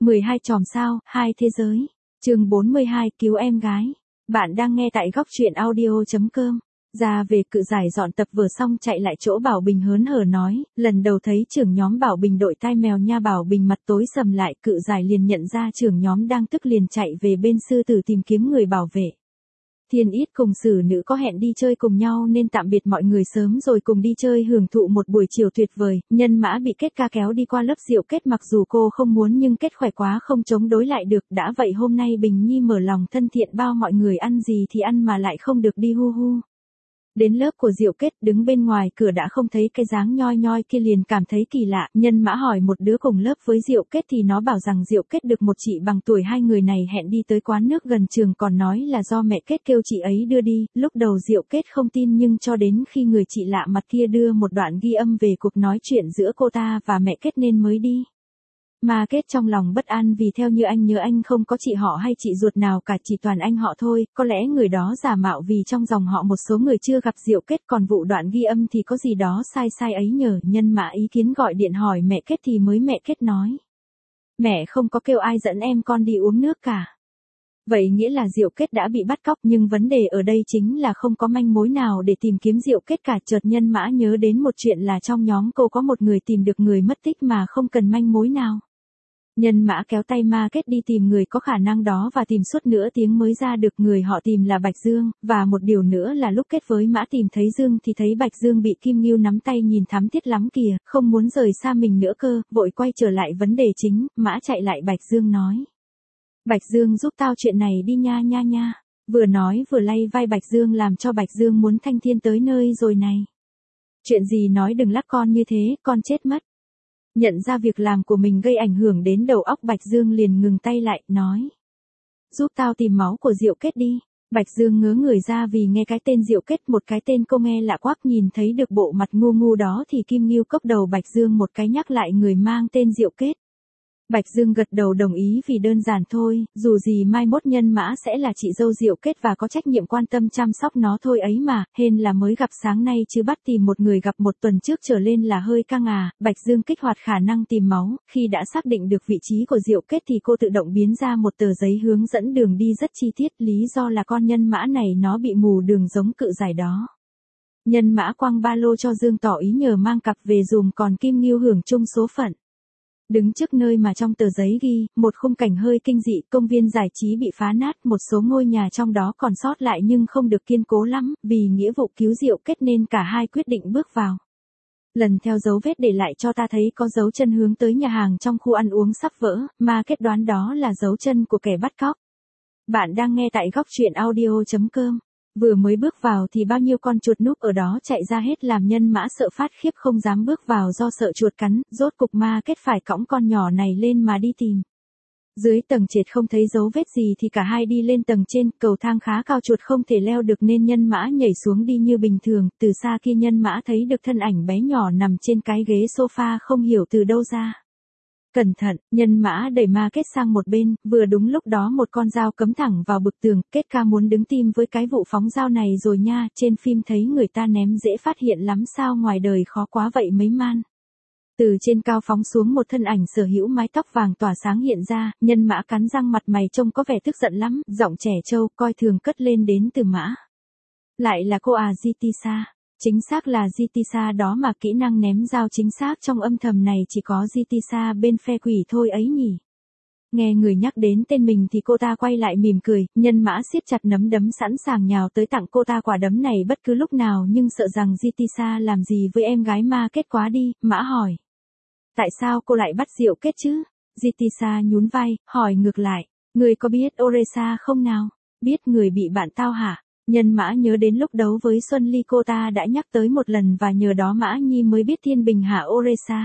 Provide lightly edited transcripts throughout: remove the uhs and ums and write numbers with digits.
12 chòm sao, 2 thế giới. Chương 42 cứu em gái. Bạn đang nghe tại góc truyện audio.com. Ra về Cự Giải dọn tập vừa xong chạy lại chỗ Bảo Bình hớn hở nói, lần đầu thấy trưởng nhóm Bảo Bình đội tai mèo nha. Bảo Bình mặt tối sầm lại, Cự Giải liền nhận ra trưởng nhóm đang tức liền chạy về bên sư tử tìm kiếm người bảo vệ. Thiên Ít cùng Sử Nữ có hẹn đi chơi cùng nhau nên tạm biệt mọi người sớm rồi cùng đi chơi hưởng thụ một buổi chiều tuyệt vời. Nhân Mã bị Kết ca kéo đi qua lớp rượu Kết, mặc dù cô không muốn nhưng Kết khỏe quá không chống đối lại được. Đã vậy hôm nay Bình Nhi mở lòng thân thiện bao mọi người ăn gì thì ăn mà lại không được đi hu hu. Đến lớp của Diệu Kết, đứng bên ngoài cửa đã không thấy cái dáng nhoi nhoi kia liền cảm thấy kỳ lạ. Nhân Mã hỏi một đứa cùng lớp với Diệu Kết thì nó bảo rằng Diệu Kết được một chị bằng tuổi, hai người này hẹn đi tới quán nước gần trường, còn nói là do mẹ Kết kêu chị ấy đưa đi. Lúc đầu Diệu Kết không tin nhưng cho đến khi người chị lạ mặt kia đưa một đoạn ghi âm về cuộc nói chuyện giữa cô ta và mẹ Kết nên mới đi. Mà Kết trong lòng bất an vì theo như anh nhớ anh không có chị họ hay chị ruột nào cả, chỉ toàn anh họ thôi. Có lẽ người đó giả mạo vì trong dòng họ một số người chưa gặp Diệu Kết, còn vụ đoạn ghi âm thì có gì đó sai sai ấy nhờ. Nhân Mã ý kiến gọi điện hỏi mẹ Kết thì mẹ Kết nói: mẹ không có kêu ai dẫn em con đi uống nước cả. Vậy nghĩa là Diệu Kết đã bị bắt cóc, nhưng vấn đề ở đây chính là không có manh mối nào để tìm kiếm Diệu Kết cả. Chợt Nhân Mã nhớ đến một chuyện là trong nhóm cô có một người tìm được người mất tích mà không cần manh mối nào. Nhân Mã kéo tay Ma Kết đi tìm người có khả năng đó và tìm suốt nửa tiếng mới ra được người họ tìm là Bạch Dương, và một điều nữa là lúc Kết với Mã tìm thấy Dương thì thấy Bạch Dương bị Kim Ngưu nắm tay nhìn thắm thiết lắm kìa, không muốn rời xa mình nữa cơ. Vội quay trở lại vấn đề chính, Mã chạy lại Bạch Dương nói: Bạch Dương giúp tao chuyện này đi nha nha nha. Vừa nói vừa lay vai Bạch Dương làm cho Bạch Dương muốn thanh thiên tới nơi rồi này. Chuyện gì nói đừng lắc con như thế, con chết mất. Nhận ra việc làm của mình gây ảnh hưởng đến đầu óc, Bạch Dương liền ngừng tay lại, nói: giúp tao tìm máu của Diệu Kết đi. Bạch Dương ngớ người ra vì nghe cái tên Diệu Kết, một cái tên cô nghe lạ quắc. Nhìn thấy được bộ mặt ngu ngu đó thì Kim Ngưu cốc đầu Bạch Dương một cái nhắc lại người mang tên Diệu Kết. Bạch Dương gật đầu đồng ý vì đơn giản thôi, dù gì mai mốt Nhân Mã sẽ là chị dâu Diệu Kết và có trách nhiệm quan tâm chăm sóc nó thôi ấy mà. Hên là mới gặp sáng nay chứ bắt tìm một người gặp một tuần trước trở lên là hơi căng à. Bạch Dương kích hoạt khả năng tìm máu, khi đã xác định được vị trí của Diệu Kết thì cô tự động biến ra một tờ giấy hướng dẫn đường đi rất chi tiết, lý do là con Nhân Mã này nó bị mù đường giống Cự Giải đó. Nhân Mã quăng ba lô cho Dương tỏ ý nhờ mang cặp về dùm, còn Kim Ngưu hưởng chung số phận. Đứng trước nơi mà trong tờ giấy ghi, một khung cảnh hơi kinh dị, công viên giải trí bị phá nát, một số ngôi nhà trong đó còn sót lại nhưng không được kiên cố lắm, vì nghĩa vụ cứu Diệu Kết nên cả hai quyết định bước vào. Lần theo dấu vết để lại cho ta thấy có dấu chân hướng tới nhà hàng trong khu ăn uống sắp vỡ, mà kết đoán đó là dấu chân của kẻ bắt cóc. Bạn đang nghe tại góc truyện audio.com. Vừa mới bước vào thì bao nhiêu con chuột núp ở đó chạy ra hết làm Nhân Mã sợ phát khiếp không dám bước vào do sợ chuột cắn, rốt cục Ma Kết phải cõng con nhỏ này lên mà đi tìm. Dưới tầng trệt không thấy dấu vết gì thì cả hai đi lên tầng trên, cầu thang khá cao chuột không thể leo được nên Nhân Mã nhảy xuống đi như bình thường. Từ xa kia Nhân Mã thấy được thân ảnh bé nhỏ nằm trên cái ghế sofa không hiểu từ đâu ra. Cẩn thận, Nhân Mã đẩy Ma Kết sang một bên, vừa đúng lúc đó một con dao cắm thẳng vào bức tường. Kết ca muốn đứng tim với cái vụ phóng dao này rồi nha, trên phim thấy người ta ném dễ phát hiện lắm sao ngoài đời khó quá vậy mấy man. Từ trên cao phóng xuống một thân ảnh sở hữu mái tóc vàng tỏa sáng hiện ra, Nhân Mã cắn răng mặt mày trông có vẻ tức giận lắm, giọng trẻ trâu coi thường cất lên đến từ Mã. Lại là cô à Jitisa. Chính xác là Jitisa đó mà, kỹ năng ném dao chính xác trong âm thầm này chỉ có Jitisa bên phe quỷ thôi ấy nhỉ. Nghe người nhắc đến tên mình thì cô ta quay lại mỉm cười, Nhân Mã siết chặt nắm đấm sẵn sàng nhào tới tặng cô ta quả đấm này bất cứ lúc nào, nhưng sợ rằng Jitisa làm gì với em gái Ma Kết quá đi. Mã hỏi: tại sao cô lại bắt Diệu Kết chứ? Jitisa nhún vai, hỏi ngược lại: người có biết Oresa không nào? Biết người bị bạn tao hả? Nhân Mã nhớ đến lúc đấu với Xuân Ly cô ta đã nhắc tới một lần và nhờ đó Mã Nhi mới biết Thiên Bình hạ Oresa.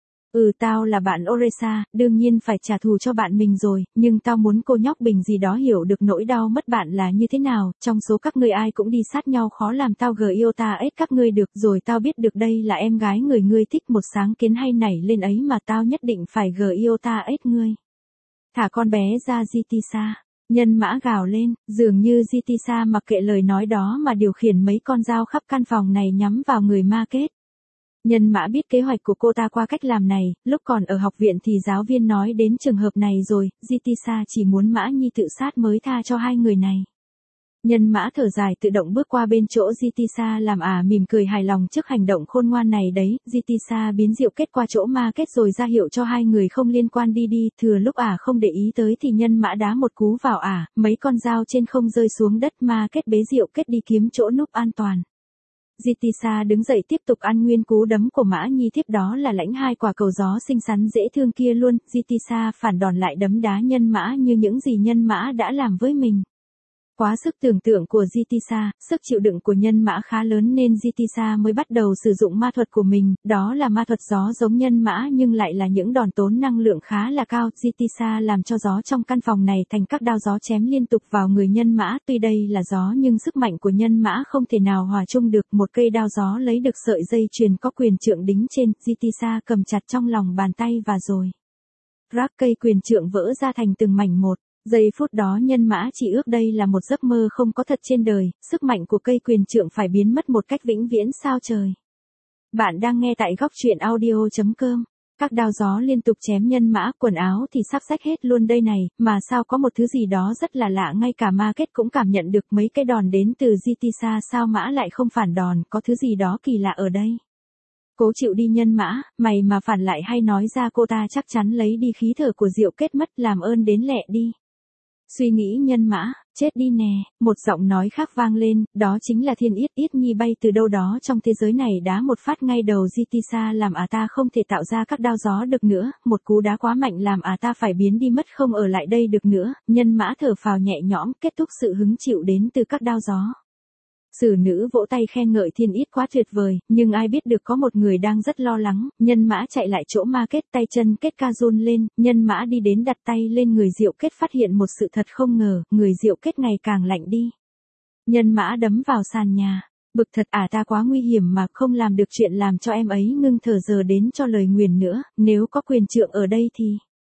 Tao là bạn Oresa, đương nhiên phải trả thù cho bạn mình rồi, nhưng tao muốn cô nhóc Bình gì đó hiểu được nỗi đau mất bạn là như thế nào. Trong số các ngươi ai cũng đi sát nhau khó làm tao yêu ta ết các ngươi được, rồi tao biết được đây là em gái người ngươi thích, một sáng kiến hay nảy lên ấy mà tao nhất định phải yêu ta ết ngươi. Thả con bé ra Jitisa. Nhân Mã gào lên, dường như Jitisa mặc kệ lời nói đó mà điều khiển mấy con dao khắp căn phòng này nhắm vào người Ma Kết. Nhân Mã biết kế hoạch của cô ta qua cách làm này, lúc còn ở học viện thì giáo viên nói đến trường hợp này rồi, Jitisa chỉ muốn Mã Nhi tự sát mới tha cho hai người này. Nhân Mã thở dài tự động bước qua bên chỗ Jitisa làm mỉm cười hài lòng trước hành động khôn ngoan này đấy, Jitisa biến Diệu Kết qua chỗ Ma Kết rồi ra hiệu cho hai người không liên quan đi, thừa lúc không để ý tới thì Nhân Mã đá một cú vào mấy con dao trên không rơi xuống đất, Ma Kết bế Diệu Kết đi kiếm chỗ núp an toàn. Jitisa đứng dậy tiếp tục ăn nguyên cú đấm của Mã Nhi, tiếp đó là lãnh hai quả cầu gió xinh xắn dễ thương kia luôn, Jitisa phản đòn lại đấm đá Nhân Mã như những gì Nhân Mã đã làm với mình. Quá sức tưởng tượng của Jitisa, sức chịu đựng của Nhân Mã khá lớn nên Jitisa mới bắt đầu sử dụng ma thuật của mình, đó là ma thuật gió giống Nhân Mã nhưng lại là những đòn tốn năng lượng khá là cao. Jitisa làm cho gió trong căn phòng này thành các đao gió chém liên tục vào người Nhân Mã, tuy đây là gió nhưng sức mạnh của Nhân Mã không thể nào hòa chung được, một cây đao gió lấy được sợi dây chuyền có quyền trượng đính trên, Jitisa cầm chặt trong lòng bàn tay và rồi. Rác, cây quyền trượng vỡ ra thành từng mảnh một. Giây phút đó Nhân Mã chỉ ước đây là một giấc mơ không có thật trên đời, sức mạnh của cây quyền trượng phải biến mất một cách vĩnh viễn sao trời. Bạn đang nghe tại góc truyện audio.com. Các đao gió liên tục chém Nhân Mã, quần áo thì sắp rách hết luôn đây này, mà sao có một thứ gì đó rất là lạ, ngay cả Ma Kết cũng cảm nhận được mấy cái đòn đến từ Jitisa, sao Mã lại không phản đòn, có thứ gì đó kỳ lạ ở đây. Cố chịu đi Nhân Mã, mày mà phản lại hay nói ra cô ta chắc chắn lấy đi khí thở của Diệu Kết mất, làm ơn đến lẹ đi. Suy nghĩ Nhân Mã, chết đi nè, một giọng nói khác vang lên, đó chính là Thiên Yết. Yết Nhi bay từ đâu đó trong thế giới này đá một phát ngay đầu Jitisa làm ta không thể tạo ra các đao gió được nữa, một cú đá quá mạnh làm ta phải biến đi mất không ở lại đây được nữa. Nhân Mã thở phào nhẹ nhõm, kết thúc sự hứng chịu đến từ các đao gió. Sử nữ vỗ tay khen ngợi Thiên Yết quá tuyệt vời, nhưng ai biết được có một người đang rất lo lắng. Nhân Mã chạy lại chỗ Ma Kết, tay chân kết ca run lên, Nhân Mã đi đến đặt tay lên người Diệu Kết, phát hiện một sự thật không ngờ, người Diệu Kết ngày càng lạnh đi. Nhân Mã đấm vào sàn nhà, bực thật, ta quá nguy hiểm mà không làm được chuyện làm cho em ấy ngưng thở giờ đến cho lời nguyền nữa, nếu có quyền trượng ở đây thì...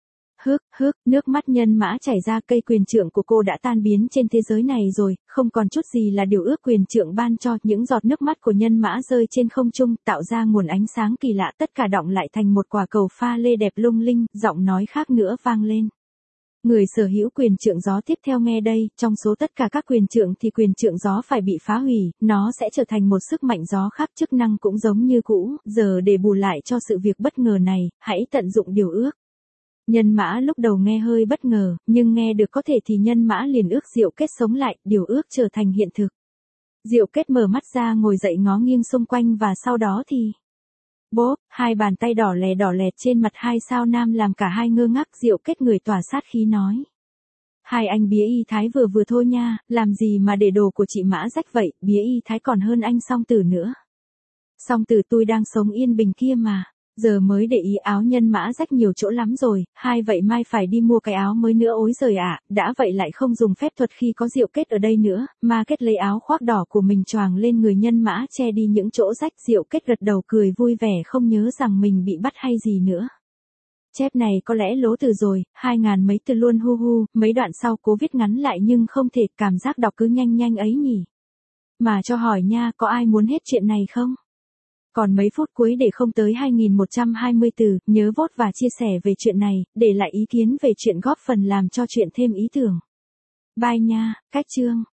Nước mắt Nhân Mã chảy ra, cây quyền trượng của cô đã tan biến trên thế giới này rồi, không còn chút gì là điều ước quyền trượng ban cho, những giọt nước mắt của Nhân Mã rơi trên không trung, tạo ra nguồn ánh sáng kỳ lạ, tất cả đọng lại thành một quả cầu pha lê đẹp lung linh, giọng nói khác nữa vang lên. Người sở hữu quyền trượng gió tiếp theo nghe đây, trong số tất cả các quyền trượng thì quyền trượng gió phải bị phá hủy, nó sẽ trở thành một sức mạnh gió khác, chức năng cũng giống như cũ, giờ để bù lại cho sự việc bất ngờ này, hãy tận dụng điều ước. Nhân Mã lúc đầu nghe hơi bất ngờ, nhưng nghe được có thể thì Nhân Mã liền ước Diệu Kết sống lại, điều ước trở thành hiện thực. Diệu Kết mở mắt ra ngồi dậy ngó nghiêng xung quanh và sau đó thì... Bốp, hai bàn tay đỏ lẹt trên mặt hai sao nam làm cả hai ngơ ngác. Diệu Kết người tỏa sát khí nói. Hai anh bía y thái vừa thôi nha, làm gì mà để đồ của chị Mã rách vậy, bía y thái còn hơn anh Song Tử nữa. Song Tử tôi đang sống yên bình kia mà. Giờ mới để ý áo Nhân Mã rách nhiều chỗ lắm rồi, hai vậy mai phải đi mua cái áo mới nữa ối giời ạ, đã vậy lại không dùng phép thuật khi có Diệu Kết ở đây nữa, Ma Kết lấy áo khoác đỏ của mình choàng lên người Nhân Mã che đi những chỗ rách. Diệu Kết gật đầu cười vui vẻ không nhớ rằng mình bị bắt hay gì nữa. Chép này có lẽ lố từ rồi, 2000 mấy từ luôn mấy đoạn sau cố viết ngắn lại nhưng không thể, cảm giác đọc cứ nhanh ấy nhỉ. Mà cho hỏi nha, có ai muốn hết chuyện này không? Còn mấy phút cuối để không tới 2120 từ, nhớ vote và chia sẻ về chuyện này, để lại ý kiến về chuyện góp phần làm cho chuyện thêm ý tưởng. Bye nha, cách chương.